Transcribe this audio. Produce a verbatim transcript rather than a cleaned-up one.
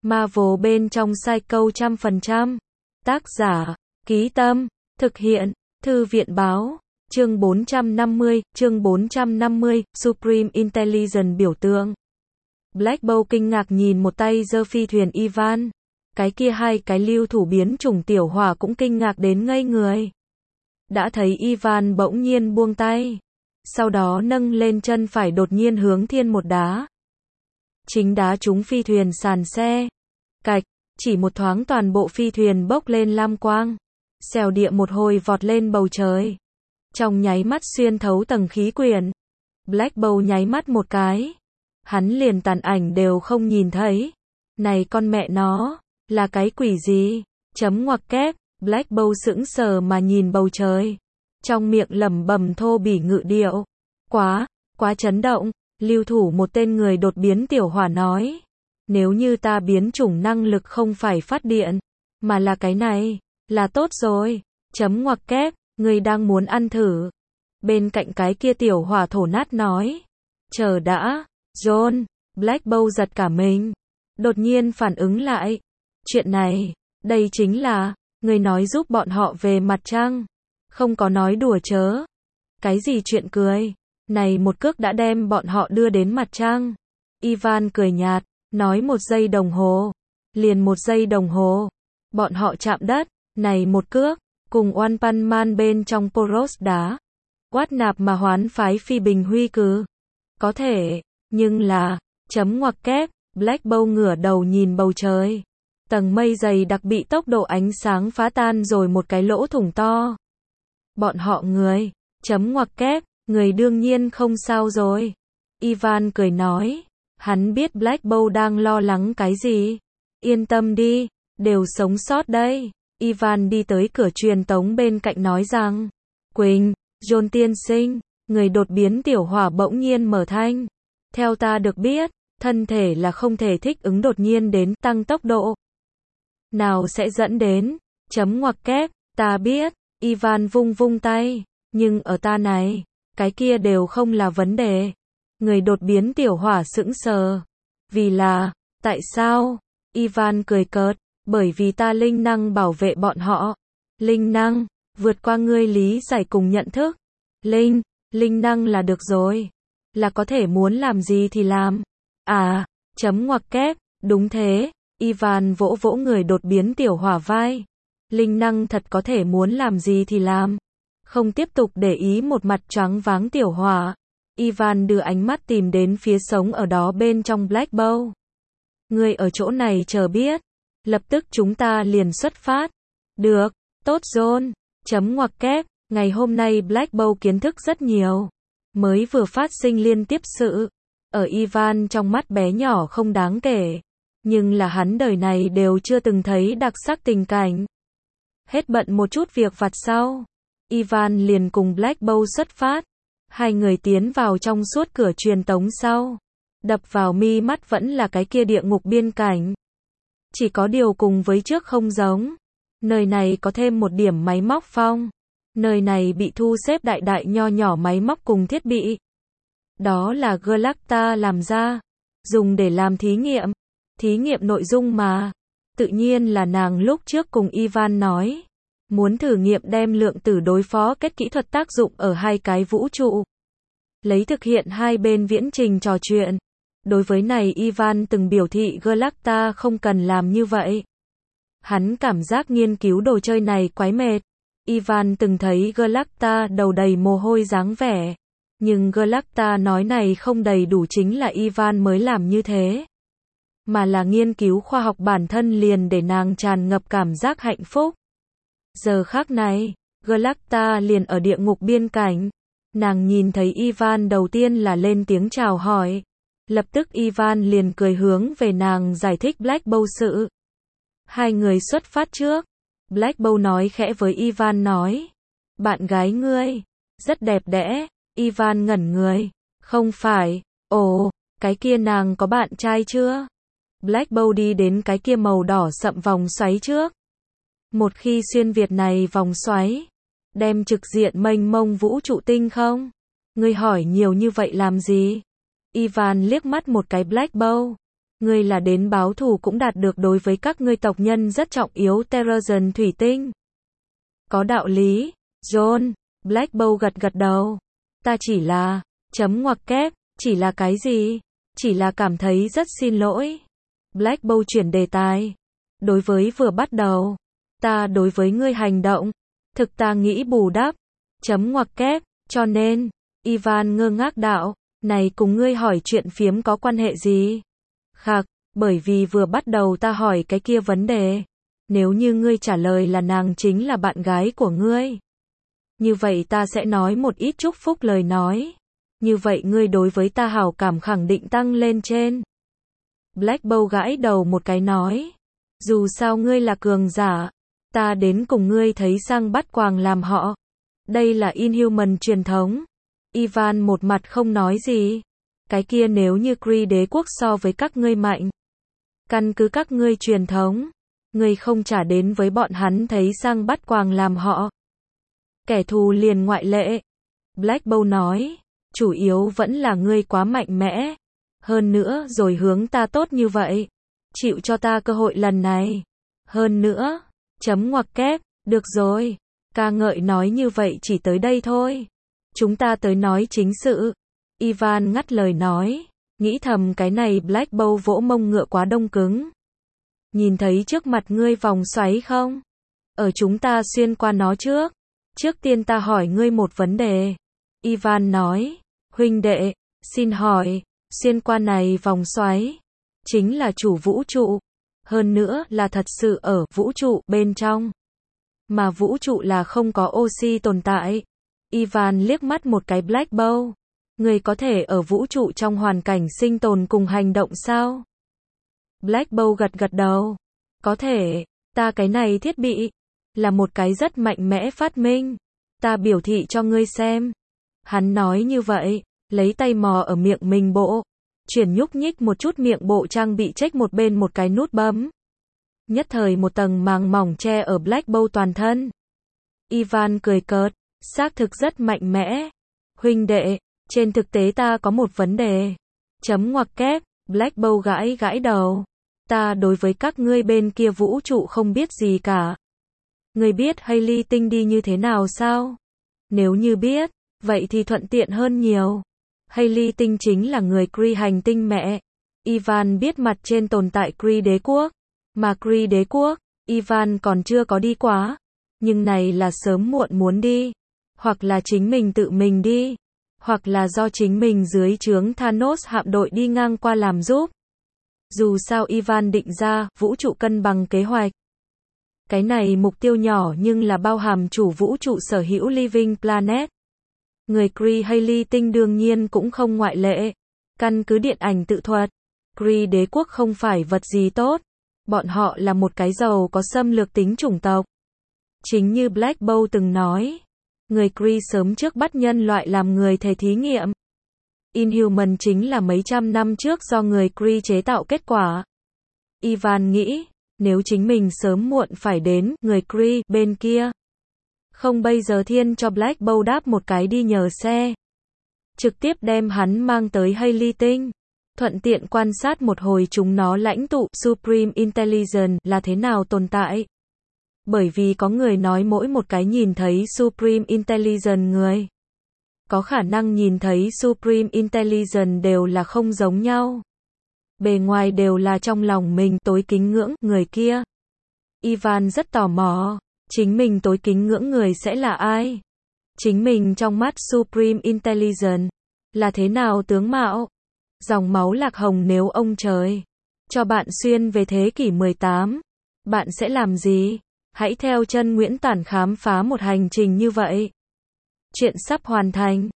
Marvel bên trong Psycho trăm phần trăm. Tác giả, Ký Tâm, thực hiện, Thư viện Báo. Chương bốn trăm năm mươi, chương bốn trăm năm mươi, Supreme Intelligence biểu tượng. Black Bolt kinh ngạc nhìn một tay giơ phi thuyền Ivan. Cái kia hai cái lưu thủ biến chủng tiểu hỏa cũng kinh ngạc đến ngây người. Đã thấy Ivan bỗng nhiên buông tay. Sau đó nâng lên chân phải đột nhiên hướng thiên một đá. Chính đá trúng phi thuyền sàn xe. Cạch, chỉ một thoáng toàn bộ phi thuyền bốc lên lam quang. Xèo địa một hồi vọt lên bầu trời. Trong nháy mắt xuyên thấu tầng khí quyển. Black Bolt nháy mắt một cái. Hắn liền tàn ảnh đều không nhìn thấy. Này con mẹ nó, là cái quỷ gì? Chấm ngoặc kép, Black Bolt sững sờ mà nhìn bầu trời. Trong miệng lẩm bẩm thô bỉ ngự điệu. Quá, quá chấn động, lưu thủ một tên người đột biến tiểu hỏa nói. Nếu như ta biến chủng năng lực không phải phát điện, mà là cái này, là tốt rồi. Chấm ngoặc kép, người đang muốn ăn thử. Bên cạnh cái kia tiểu hỏa thổ nát nói. Chờ đã, John, Black Bolt giật cả mình. Đột nhiên phản ứng lại. Chuyện này, đây chính là, người nói giúp bọn họ về mặt trăng. Không có nói đùa chớ. Cái gì chuyện cười, này một cước đã đem bọn họ đưa đến mặt trăng. Ivan cười nhạt, nói một giây đồng hồ. Liền một giây đồng hồ. Bọn họ chạm đất, này một cước, cùng One Punch Man bên trong Poros đá. Quát nạp mà hoán phái phi bình huy cừ. Có thể, nhưng là, chấm ngoặc kép, Black Bolt ngửa đầu nhìn bầu trời. Tầng mây dày đặc bị tốc độ ánh sáng phá tan rồi một cái lỗ thủng to. Bọn họ người, chấm ngoặc kép, người đương nhiên không sao rồi. Ivan cười nói, hắn biết Black Bolt đang lo lắng cái gì. Yên tâm đi, đều sống sót đây. Ivan đi tới cửa truyền tống bên cạnh nói rằng, Quỳnh, John tiên sinh, người đột biến tiểu hỏa bỗng nhiên mở thanh. Theo ta được biết, thân thể là không thể thích ứng đột nhiên đến tăng tốc độ. Nào sẽ dẫn đến, chấm ngoặc kép, ta biết. Ivan vung vung tay, nhưng ở ta này, cái kia đều không là vấn đề. Người đột biến tiểu hỏa sững sờ. Vì là, tại sao? Ivan cười cợt, bởi vì ta linh năng bảo vệ bọn họ. Linh năng, vượt qua ngươi lý giải cùng nhận thức. Linh, linh năng là được rồi. Là có thể muốn làm gì thì làm. À, chấm ngoặc kép, đúng thế. Ivan vỗ vỗ người đột biến tiểu hỏa vai. Linh năng thật có thể muốn làm gì thì làm. Không tiếp tục để ý một mặt choáng váng tiểu hỏa. Ivan đưa ánh mắt tìm đến phía sống ở đó bên trong Black Bolt. Người ở chỗ này chờ biết. Lập tức chúng ta liền xuất phát. Được, tốt John. Chấm ngoặc kép, ngày hôm nay Black Bolt kiến thức rất nhiều. Mới vừa phát sinh liên tiếp sự. Ở Ivan trong mắt bé nhỏ không đáng kể. Nhưng là hắn đời này đều chưa từng thấy đặc sắc tình cảnh. Hết bận một chút việc vặt sau. Ivan liền cùng Black Bolt xuất phát. Hai người tiến vào trong suốt cửa truyền tống sau. Đập vào mi mắt vẫn là cái kia địa ngục biên cảnh. Chỉ có điều cùng với trước không giống. Nơi này có thêm một điểm máy móc phong. Nơi này bị thu xếp đại đại nho nhỏ máy móc cùng thiết bị. Đó là Galacta làm ra. Dùng để làm thí nghiệm. Thí nghiệm nội dung mà. Tự nhiên là nàng lúc trước cùng Ivan nói. Muốn thử nghiệm đem lượng tử đối phó kết kỹ thuật tác dụng ở hai cái vũ trụ. Lấy thực hiện hai bên viễn trình trò chuyện. Đối với này Ivan từng biểu thị Galacta không cần làm như vậy. Hắn cảm giác nghiên cứu đồ chơi này quái mệt. Ivan từng thấy Galacta đầu đầy mồ hôi dáng vẻ. Nhưng Galacta nói này không đầy đủ chính là Ivan mới làm như thế. Mà là nghiên cứu khoa học bản thân liền để nàng tràn ngập cảm giác hạnh phúc. Giờ khác này, Galacta liền ở địa ngục biên cảnh. Nàng nhìn thấy Ivan đầu tiên là lên tiếng chào hỏi. Lập tức Ivan liền cười hướng về nàng giải thích Black Bolt sự. Hai người xuất phát trước. Black Bolt nói khẽ với Ivan nói. Bạn gái ngươi, rất đẹp đẽ. Ivan ngẩn người. Không phải, ồ, cái kia nàng có bạn trai chưa? Black Bolt đi đến cái kia màu đỏ sậm vòng xoáy trước. Một khi xuyên việt này vòng xoáy, đem trực diện mênh mông vũ trụ tinh không? Ngươi hỏi nhiều như vậy làm gì? Ivan liếc mắt một cái Black Bolt. Ngươi là đến báo thù cũng đạt được đối với các ngươi tộc nhân rất trọng yếu Terrazon thủy tinh. Có đạo lý, John. Black Bow gật gật đầu. Ta chỉ là, chấm ngoặc kép, chỉ là cái gì? Chỉ là cảm thấy rất xin lỗi. Black Bow chuyển đề tài. Đối với vừa bắt đầu, ta đối với ngươi hành động, thực ta nghĩ bù đắp. Chấm ngoặc kép, cho nên, Ivan ngơ ngác đạo, này cùng ngươi hỏi chuyện phiếm có quan hệ gì? Khạc, bởi vì vừa bắt đầu ta hỏi cái kia vấn đề. Nếu như ngươi trả lời là nàng chính là bạn gái của ngươi, như vậy ta sẽ nói một ít chúc phúc lời nói. Như vậy ngươi đối với ta hảo cảm khẳng định tăng lên trên. Black Bow gãi đầu một cái nói. Dù sao ngươi là cường giả, ta đến cùng ngươi thấy sang bắt quàng làm họ. Đây là Inhuman truyền thống. Ivan một mặt không nói gì. Cái kia nếu như Kree đế quốc so với các ngươi mạnh, căn cứ các ngươi truyền thống, ngươi không trả đến với bọn hắn thấy sang bắt quàng làm họ. Kẻ thù liền ngoại lệ. Black Bow nói, chủ yếu vẫn là ngươi quá mạnh mẽ. Hơn nữa rồi hướng ta tốt như vậy. Chịu cho ta cơ hội lần này. Hơn nữa, chấm ngoặc kép, được rồi. Ca ngợi nói như vậy chỉ tới đây thôi. Chúng ta tới nói chính sự. Ivan ngắt lời nói. Nghĩ thầm cái này Black Bow vỗ mông ngựa quá đông cứng. Nhìn thấy trước mặt ngươi vòng xoáy không? Ở chúng ta xuyên qua nó trước. Trước tiên ta hỏi ngươi một vấn đề. Ivan nói. Huynh đệ, xin hỏi, xuyên qua này vòng xoáy, chính là chủ vũ trụ. Hơn nữa là thật sự ở vũ trụ bên trong. Mà vũ trụ là không có oxy tồn tại. Ivan liếc mắt một cái Black Bow. Người có thể ở vũ trụ trong hoàn cảnh sinh tồn cùng hành động sao? Black Bow gật gật đầu. Có thể, ta cái này thiết bị, là một cái rất mạnh mẽ phát minh. Ta biểu thị cho ngươi xem. Hắn nói như vậy, lấy tay mò ở miệng mình bộ. Chuyển nhúc nhích một chút miệng bộ trang bị check một bên một cái nút bấm. Nhất thời một tầng màng mỏng che ở Black Bow toàn thân. Ivan cười cợt, xác thực rất mạnh mẽ. Huynh đệ, trên thực tế ta có một vấn đề. Chấm ngoặc kép, Black Bow gãi gãi đầu. Ta đối với các ngươi bên kia vũ trụ không biết gì cả. Ngươi biết Hailey tinh đi như thế nào sao? Nếu như biết, vậy thì thuận tiện hơn nhiều. Hailey tinh chính là người Kree hành tinh mẹ. Ivan biết mặt trên tồn tại Kree đế quốc. Mà Kree đế quốc, Ivan còn chưa có đi quá. Nhưng này là sớm muộn muốn đi. Hoặc là chính mình tự mình đi. Hoặc là do chính mình dưới trướng Thanos hạm đội đi ngang qua làm giúp. Dù sao Ivan định ra vũ trụ cân bằng kế hoạch. Cái này mục tiêu nhỏ nhưng là bao hàm chủ vũ trụ sở hữu Living Planet. Người Kree Hailey tinh đương nhiên cũng không ngoại lệ. Căn cứ điện ảnh tự thuật, Kree đế quốc không phải vật gì tốt. Bọn họ là một cái giàu có xâm lược tính chủng tộc. Chính như Black Bow từng nói, người Kree sớm trước bắt nhân loại làm người thể thí nghiệm. Inhuman chính là mấy trăm năm trước do người Kree chế tạo kết quả. Ivan nghĩ, nếu chính mình sớm muộn phải đến người Kree bên kia. Không bây giờ thiên cho Black Bow đáp một cái đi nhờ xe. Trực tiếp đem hắn mang tới Hailey tinh. Thuận tiện quan sát một hồi chúng nó lãnh tụ Supreme Intelligence là thế nào tồn tại. Bởi vì có người nói mỗi một cái nhìn thấy Supreme Intelligence người, có khả năng nhìn thấy Supreme Intelligence đều là không giống nhau. Bề ngoài đều là trong lòng mình tối kính ngưỡng người kia. Ivan rất tò mò, chính mình tối kính ngưỡng người sẽ là ai? Chính mình trong mắt Supreme Intelligence là thế nào tướng mạo? Dòng máu lạc hồng nếu ông trời cho bạn xuyên về thế kỷ mười tám, bạn sẽ làm gì? Hãy theo chân Nguyễn Tản khám phá một hành trình như vậy. Chuyện sắp hoàn thành.